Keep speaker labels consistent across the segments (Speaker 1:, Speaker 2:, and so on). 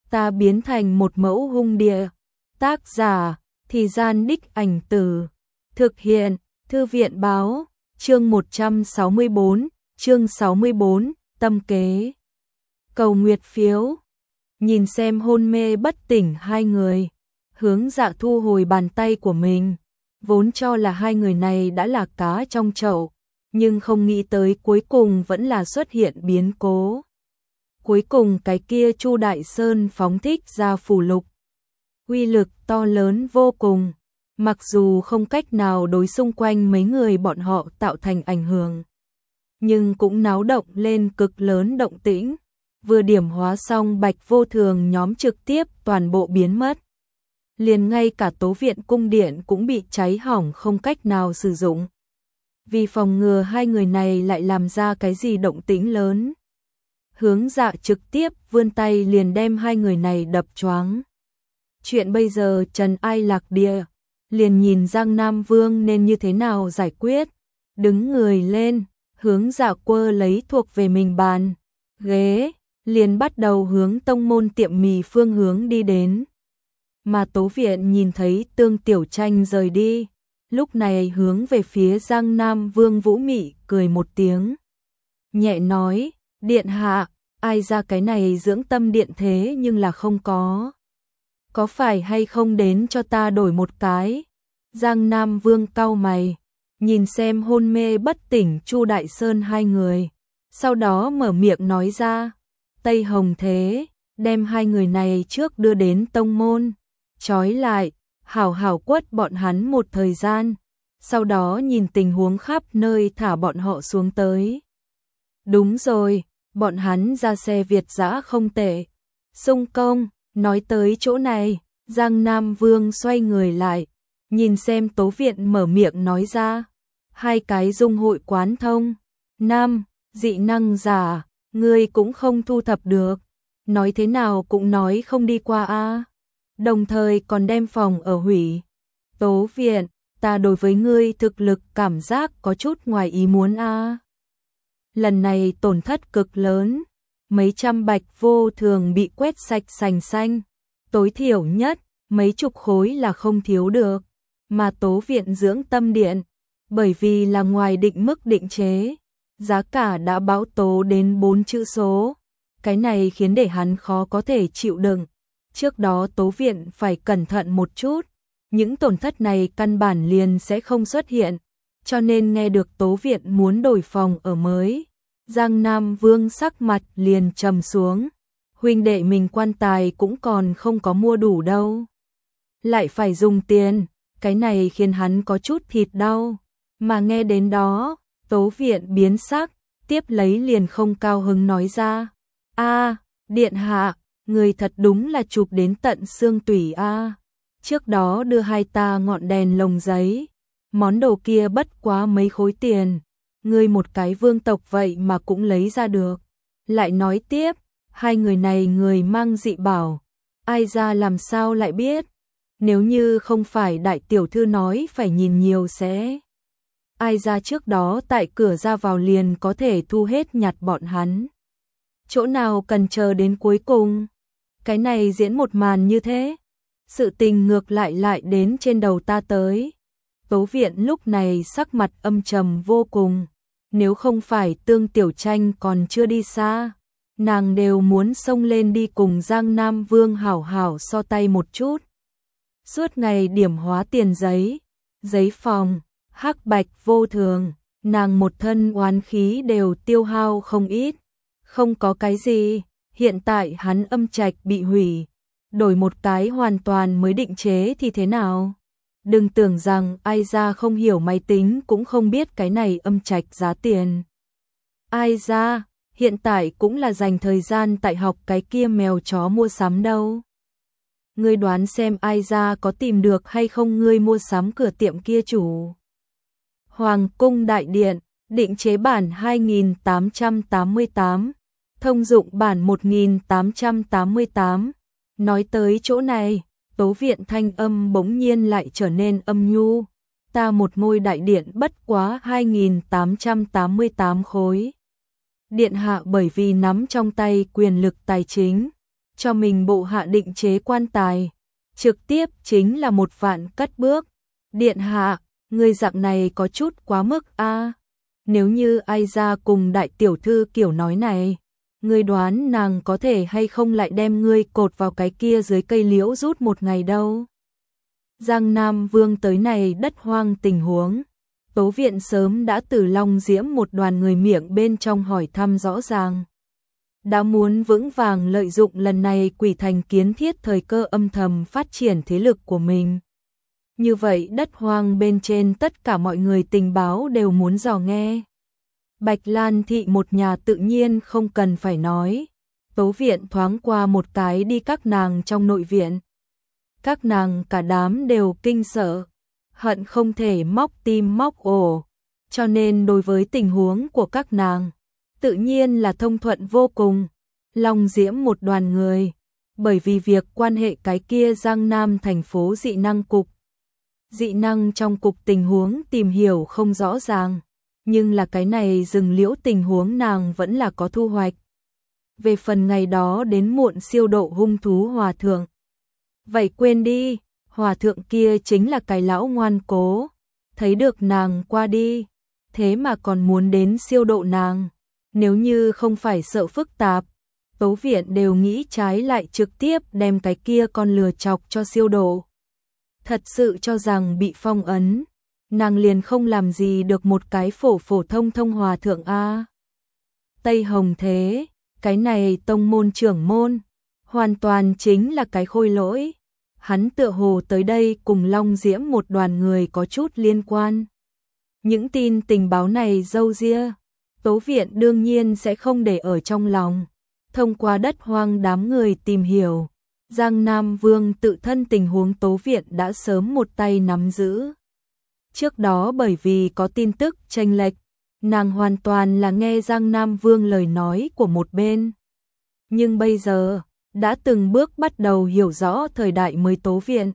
Speaker 1: ta biến thành một mẫu hung địa. Tác giả, Thì Gian Đích Ảnh Tử. Thực hiện, Thư viện báo, chương 164, chương 64, tâm kế. Cầu nguyệt phiếu. Nhìn xem hôn mê bất tỉnh hai người, Hướng Dạ thu hồi bàn tay của mình. Vốn cho là hai người này đã là cá trong chậu, nhưng không nghĩ tới cuối cùng vẫn là xuất hiện biến cố. Cuối cùng cái kia Chu Đại Sơn phóng thích ra phù lục. Uy lực to lớn vô cùng, mặc dù không cách nào đối xung quanh mấy người bọn họ tạo thành ảnh hưởng, nhưng cũng náo động lên cực lớn động tĩnh. Vừa điểm hóa xong Bạch Vô Thường nhóm trực tiếp toàn bộ biến mất. Liền ngay cả Tố Viện cung điện cũng bị cháy hỏng không cách nào sử dụng. Vì phòng ngừa hai người này lại làm ra cái gì động tĩnh lớn, Hướng Dạ trực tiếp vươn tay liền đem hai người này đập choáng. Chuyện bây giờ Trần Ai Lạc Địa, liền nhìn Giang Nam Vương nên như thế nào giải quyết. Đứng người lên, Hướng Dạ quơ lấy thuộc về mình bàn, ghế, liền bắt đầu hướng tông môn tiệm mì phương hướng đi đến. Mà Tố Viện nhìn thấy Tương Tiểu Tranh rời đi, lúc này hướng về phía Giang Nam Vương Vũ Mị cười một tiếng. Nhẹ nói, điện hạ, ai ra cái này dưỡng tâm điện thế nhưng là không có. Có phải hay không đến cho ta đổi một cái? Giang Nam Vương cau mày, nhìn xem hôn mê bất tỉnh Chu Đại Sơn hai người. Sau đó mở miệng nói ra, Tây Hồng Thế, đem hai người này trước đưa đến tông môn, trói lại, hảo hảo quất bọn hắn một thời gian, sau đó nhìn tình huống khắp nơi thả bọn họ xuống tới. Đúng rồi, bọn hắn ra xe Việt dã không tệ. Xung công, nói tới chỗ này, Giang Nam Vương xoay người lại, nhìn xem Tố Viện mở miệng nói ra, hai cái dung hội quán thông, nam, dị năng giả, ngươi cũng không thu thập được, nói thế nào cũng nói không đi qua a. Đồng thời còn đem phòng ở hủy. Tố Viện, ta đối với ngươi thực lực cảm giác có chút ngoài ý muốn a. Lần này tổn thất cực lớn, mấy trăm Bạch Vô Thường bị quét sạch sành xanh, tối thiểu nhất mấy chục khối là không thiếu được. Mà Tố Viện dưỡng tâm điện, bởi vì là ngoài định mức định chế, giá cả đã báo tố đến 4 chữ số, cái này khiến để hắn khó có thể chịu đựng. Trước đó Tố Viện phải cẩn thận một chút, những tổn thất này căn bản liền sẽ không xuất hiện, cho nên nghe được Tố Viện muốn đổi phòng ở mới, Giang Nam Vương sắc mặt liền trầm xuống. Huynh đệ mình quan tài cũng còn không có mua đủ đâu, lại phải dùng tiền, cái này khiến hắn có chút thịt đau. Mà nghe đến đó, Tố Viện biến sắc, tiếp lấy liền không cao hứng nói ra, a, điện hạ, người thật đúng là chụp đến tận xương tủy a. Trước đó đưa hai ta ngọn đèn lồng giấy, món đồ kia bất quá mấy khối tiền, ngươi một cái vương tộc vậy mà cũng lấy ra được. Lại nói tiếp, hai người này người mang dị bảo, ai ra làm sao lại biết, nếu như không phải đại tiểu thư nói phải nhìn nhiều sẽ. Ai ra trước đó tại cửa ra vào liền có thể thu hết nhặt bọn hắn. Chỗ nào cần chờ đến cuối cùng. Cái này diễn một màn như thế, sự tình ngược lại đến trên đầu ta tới. Tố Viện lúc này sắc mặt âm trầm vô cùng, nếu không phải Tương Tiểu Tranh còn chưa đi xa, nàng đều muốn xông lên đi cùng Giang Nam Vương hảo hảo so tay một chút. Suốt ngày điểm hóa tiền giấy, giấy phòng, hắc Bạch Vô Thường, nàng một thân oán khí đều tiêu hao không ít. Không có cái gì, hiện tại hắn âm trạch bị hủy, đổi một cái hoàn toàn mới định chế thì thế nào? Đừng tưởng rằng ai ra không hiểu máy tính cũng không biết cái này âm trạch giá tiền. Ai ra, hiện tại cũng là dành thời gian tại học cái kia mèo chó mua sắm đâu. Ngươi đoán xem ai ra có tìm được hay không ngươi mua sắm cửa tiệm kia chủ. Hoàng cung đại điện, định chế bản 2888, thông dụng bản 1888. Nói tới chỗ này, Tố Viện thanh âm bỗng nhiên lại trở nên âm nhu. Ta một ngôi đại điện bất quá 2888 khối. Điện hạ bởi vì nắm trong tay quyền lực tài chính, cho mình bộ hạ định chế quan tài, trực tiếp chính là 1 vạn cất bước. Điện hạ, người dạng này có chút quá mức a. Nếu như ai ra cùng đại tiểu thư kiểu nói này, ngươi đoán nàng có thể hay không lại đem ngươi cột vào cái kia dưới cây liễu rút 1 ngày đâu. Giang Nam Vương tới này đất hoang tình huống, Tố Viện sớm đã từ Long Diễm một đoàn người miệng bên trong hỏi thăm rõ ràng. Đã muốn vững vàng lợi dụng lần này Quỷ Thành kiến thiết thời cơ âm thầm phát triển thế lực của mình. Như vậy đất hoang bên trên tất cả mọi người tình báo đều muốn dò nghe. Bạch Lan thị một nhà tự nhiên không cần phải nói. Tố Viện thoáng qua một cái đi các nàng trong nội viện. Các nàng cả đám đều kinh sợ, hận không thể móc tim móc ổ. Cho nên đối với tình huống của các nàng, tự nhiên là thông thuận vô cùng. Long Diễm một đoàn người, bởi vì việc quan hệ cái kia Giang Nam thành phố dị năng cục. Dị năng trong cục tình huống tìm hiểu không rõ ràng, nhưng là cái này rừng liễu tình huống nàng vẫn là có thu hoạch. Về phần ngày đó đến muộn siêu độ hung thú hòa thượng. Vậy quên đi, hòa thượng kia chính là cái lão ngoan cố, thấy được nàng qua đi, thế mà còn muốn đến siêu độ nàng. Nếu như không phải sợ phức tạp, Tố Viện đều nghĩ trái lại trực tiếp đem cái kia con lừa chọc cho siêu độ. Thật sự cho rằng bị phong ấn, nàng liền không làm gì được một cái phổ thông thông hòa thượng a. Tây Hồng thế, cái này tông môn trưởng môn, hoàn toàn chính là cái khôi lỗi. Hắn tựa hồ tới đây cùng Long Diễm một đoàn người có chút liên quan. Những tin tình báo này râu ria, Tố Viện đương nhiên sẽ không để ở trong lòng. Thông qua đất hoang đám người tìm hiểu, Giang Nam Vương tự thân tình huống Tố Viện đã sớm một tay nắm giữ. Trước đó bởi vì có tin tức chênh lệch, nàng hoàn toàn là nghe Giang Nam Vương lời nói của một bên. Nhưng bây giờ, đã từng bước bắt đầu hiểu rõ thời đại mới Tố Viện.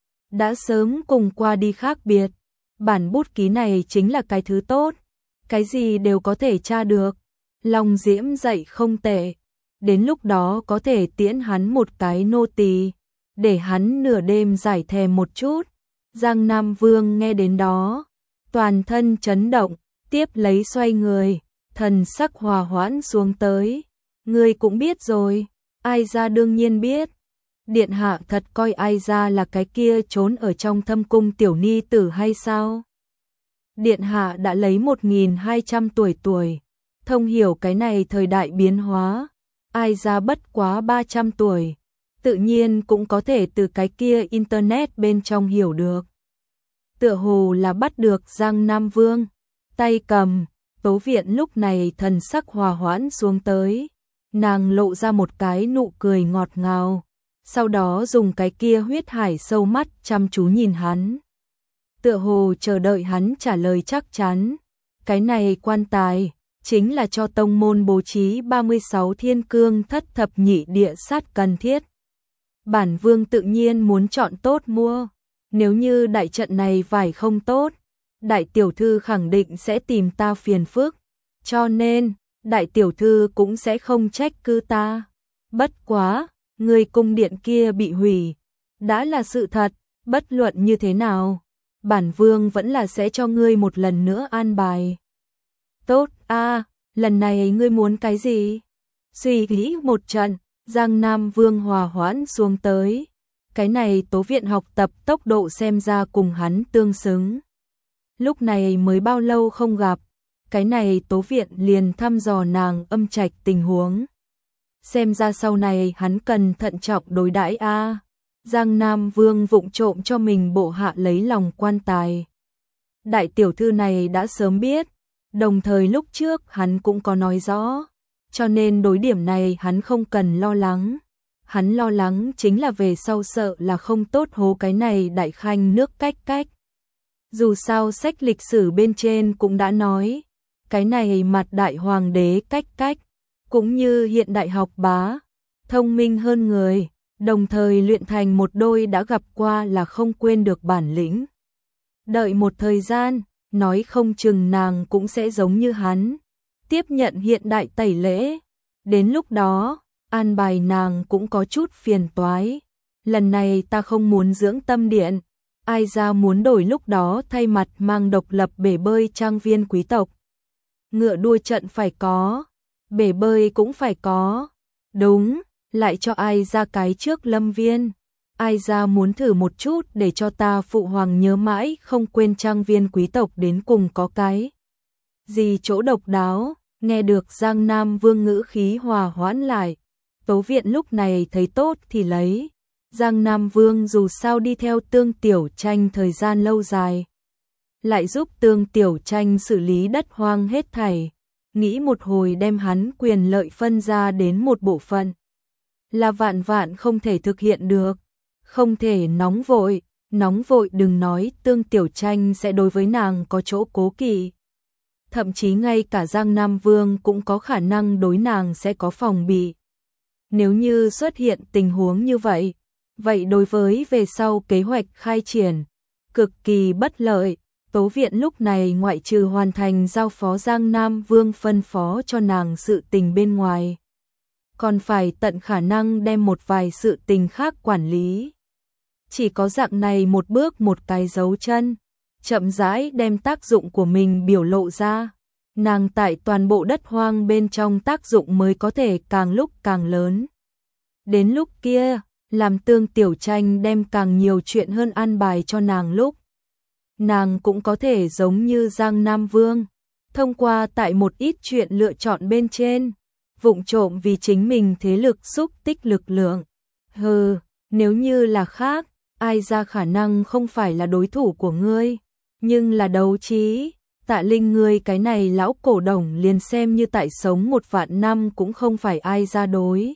Speaker 1: Đã sớm cùng qua đi khác biệt, bản bút ký này chính là cái thứ tốt, cái gì đều có thể tra được. Long Diễm dạy không tệ, đến lúc đó có thể tiễn hắn một cái nô tỳ, để hắn nửa đêm giải thèm một chút. Giang Nam Vương nghe đến đó, toàn thân chấn động, tiếp lấy xoay người, thần sắc hòa hoãn xuống tới. Ngươi cũng biết rồi, ai ra đương nhiên biết. Điện hạ thật coi ai ra là cái kia trốn ở trong thâm cung tiểu ni tử hay sao? Điện hạ đã lấy 1200 tuổi, thông hiểu cái này thời đại biến hóa, ai ra bất quá 300 tuổi, tự nhiên cũng có thể từ cái kia internet bên trong hiểu được. Tựa hồ là bắt được Giang Nam Vương, tay cầm, Tố Viện lúc này thần sắc hòa hoãn xuống tới, nàng lộ ra một cái nụ cười ngọt ngào, sau đó dùng cái kia huyết hải sâu mắt chăm chú nhìn hắn. Tựa hồ chờ đợi hắn trả lời chắc chắn, cái này quan tài chính là cho tông môn bố trí 36 thiên cương thất thập nhị địa sát cần thiết. Bản vương tự nhiên muốn chọn tốt mua, nếu như đại trận này vải không tốt, đại tiểu thư khẳng định sẽ tìm ta phiền phức, cho nên đại tiểu thư cũng sẽ không trách cứ ta. Bất quá, người cung điện kia bị hủy, đã là sự thật, bất luận như thế nào, bản vương vẫn là sẽ cho ngươi một lần nữa an bài. Tốt a, lần này ngươi muốn cái gì? Suy nghĩ một trận, Giang Nam Vương hòa hoãn xuống tới. Cái này Tố Viện học tập tốc độ xem ra cùng hắn tương xứng. Lúc này mới bao lâu không gặp, cái này Tố Viện liền thăm dò nàng âm trạch tình huống. Xem ra sau này hắn cần thận trọng đối đãi a. Giang Nam Vương vụng trộm cho mình bộ hạ lấy lòng quan tài. Đại tiểu thư này đã sớm biết, đồng thời lúc trước hắn cũng có nói rõ, cho nên đối điểm này hắn không cần lo lắng. Hắn lo lắng chính là về sau sợ là không tốt hố cái này đại khanh nước cách cách. Dù sao sách lịch sử bên trên cũng đã nói, cái này mặt đại hoàng đế cách cách, cũng như hiện đại học bá, thông minh hơn người, đồng thời luyện thành một đôi đã gặp qua là không quên được bản lĩnh. Đợi một thời gian, nói không chừng nàng cũng sẽ giống như hắn, tiếp nhận hiện đại tẩy lễ. Đến lúc đó, an bài nàng cũng có chút phiền toái. Lần này ta không muốn dưỡng tâm điện, ai ra muốn đổi lúc đó thay mặt mang độc lập bể bơi trang viên quý tộc. Ngựa đua trận phải có, bể bơi cũng phải có. Đúng, lại cho ai ra cái trước lâm viên. Ai ra muốn thử một chút để cho ta phụ hoàng nhớ mãi không quên trang viên quý tộc đến cùng có cái gì chỗ độc đáo. Nghe được Giang Nam Vương ngữ khí hòa hoãn lại, Tố Viện lúc này thấy tốt thì lấy. Giang Nam Vương dù sao đi theo Tương Tiểu Tranh thời gian lâu dài, lại giúp Tương Tiểu Tranh xử lý đất hoang hết thảy, nghĩ một hồi đem hắn quyền lợi phân ra đến một bộ phận, là vạn vạn không thể thực hiện được, không thể nóng vội đừng nói Tương Tiểu Tranh sẽ đối với nàng có chỗ cố kỵ. Thậm chí ngay cả Giang Nam Vương cũng có khả năng đối nàng sẽ có phòng bị. Nếu như xuất hiện tình huống như vậy, vậy đối với về sau kế hoạch khai triển, cực kỳ bất lợi. Tố Viện lúc này ngoại trừ hoàn thành giao phó Giang Nam Vương phân phó cho nàng sự tình bên ngoài, còn phải tận khả năng đem một vài sự tình khác quản lý. Chỉ có dạng này một bước một cái dấu chân, chậm rãi đem tác dụng của mình biểu lộ ra, nàng tại toàn bộ đất hoang bên trong tác dụng mới có thể càng lúc càng lớn. Đến lúc kia, làm Tương Tiểu Tranh đem càng nhiều chuyện hơn an bài cho nàng lúc, nàng cũng có thể giống như Giang Nam Vương, thông qua tại một ít chuyện lựa chọn bên trên, vụng trộm vì chính mình thế lực xúc tích lực lượng. Nếu như là khác, ai ra khả năng không phải là đối thủ của ngươi, nhưng là đấu trí, Tạ Linh ngươi cái này lão cổ đồng liền xem như tại sống 1.000 năm cũng không phải ai ra đối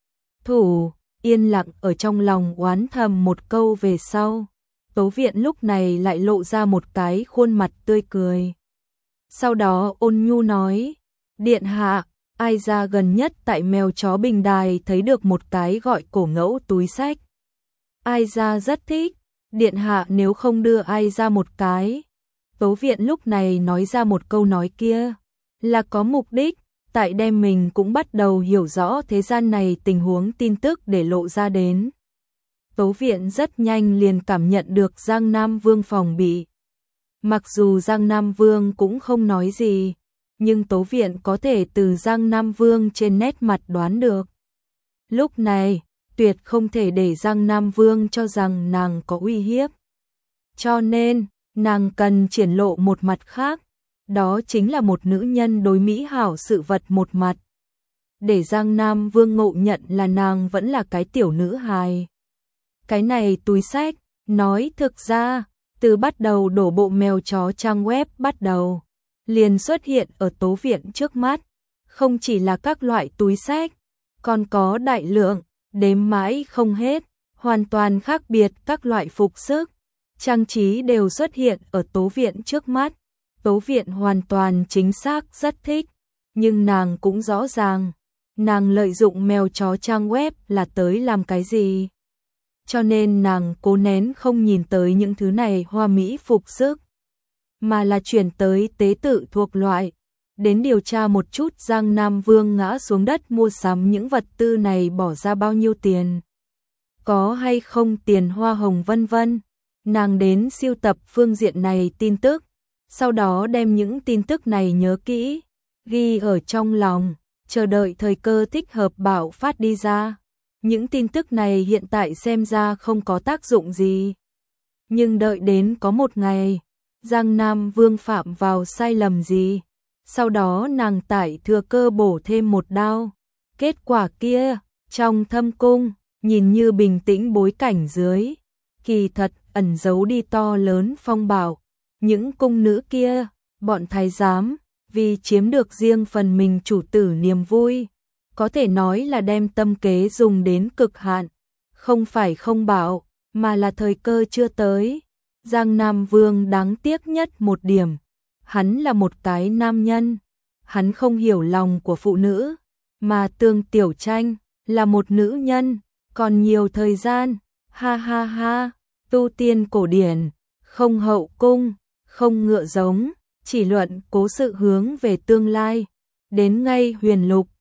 Speaker 1: thủ. Yên lặng ở trong lòng oán thầm một câu về sau, Tố Viện lúc này lại lộ ra một cái khuôn mặt tươi cười. Sau đó ôn nhu nói, điện hạ, ai ra gần nhất tại mèo chó bình đài thấy được một cái gọi cổ ngẫu túi xách. Ai ra rất thích, điện hạ nếu không đưa ai ra một cái. Tố Viện lúc này nói ra một câu nói kia, là có mục đích, tại đem mình cũng bắt đầu hiểu rõ thế gian này tình huống tin tức để lộ ra đến. Tố Viện rất nhanh liền cảm nhận được Giang Nam Vương phòng bị. Mặc dù Giang Nam Vương cũng không nói gì, nhưng Tố Viện có thể từ Giang Nam Vương trên nét mặt đoán được. Lúc này, tuyệt không thể để Giang Nam Vương cho rằng nàng có uy hiếp. Cho nên, nàng cần triển lộ một mặt khác, đó chính là một nữ nhân đối mỹ hảo sự vật một mặt. Để Giang Nam Vương ngộ nhận là nàng vẫn là cái tiểu nữ hài. Cái này túi xách, nói thực ra, từ bắt đầu đổ bộ mèo chó trang web bắt đầu, liền xuất hiện ở Tố Viện trước mắt, không chỉ là các loại túi xách, còn có đại lượng, đếm mãi không hết, hoàn toàn khác biệt các loại phục sức, trang trí đều xuất hiện ở Tố Viện trước mắt. Tố Viện hoàn toàn chính xác rất thích, nhưng nàng cũng rõ ràng, nàng lợi dụng mèo chó trang web là tới làm cái gì. Cho nên nàng cố nén không nhìn tới những thứ này hoa mỹ phục sức, mà là chuyển tới tế tự thuộc loại, đến điều tra một chút Giang Nam Vương ngã xuống đất mua sắm những vật tư này bỏ ra bao nhiêu tiền, có hay không tiền hoa hồng vân vân. Nàng đến siêu tập phương diện này tin tức, sau đó đem những tin tức này nhớ kỹ, ghi ở trong lòng, chờ đợi thời cơ thích hợp bạo phát đi ra. Những tin tức này hiện tại xem ra không có tác dụng gì, nhưng đợi đến có một ngày, Giang Nam Vương phạm vào sai lầm gì, sau đó nàng tại thừa cơ bổ thêm một đao. Kết quả kia, trong thâm cung, nhìn như bình tĩnh bối cảnh dưới, kỳ thật ẩn giấu đi to lớn phong bạo. Những cung nữ kia, bọn thái giám, vì chiếm được riêng phần mình chủ tử niềm vui, có thể nói là đem tâm kế dùng đến cực hạn, không phải không bạo, mà là thời cơ chưa tới. Giang Nam Vương đáng tiếc nhất một điểm, hắn là một cái nam nhân, hắn không hiểu lòng của phụ nữ, mà Tương Tiểu Tranh là một nữ nhân, còn nhiều thời gian, ha ha ha, tu tiên cổ điển, không hậu cung, không ngựa giống, chỉ luận cố sự hướng về tương lai, đến ngay huyền lục,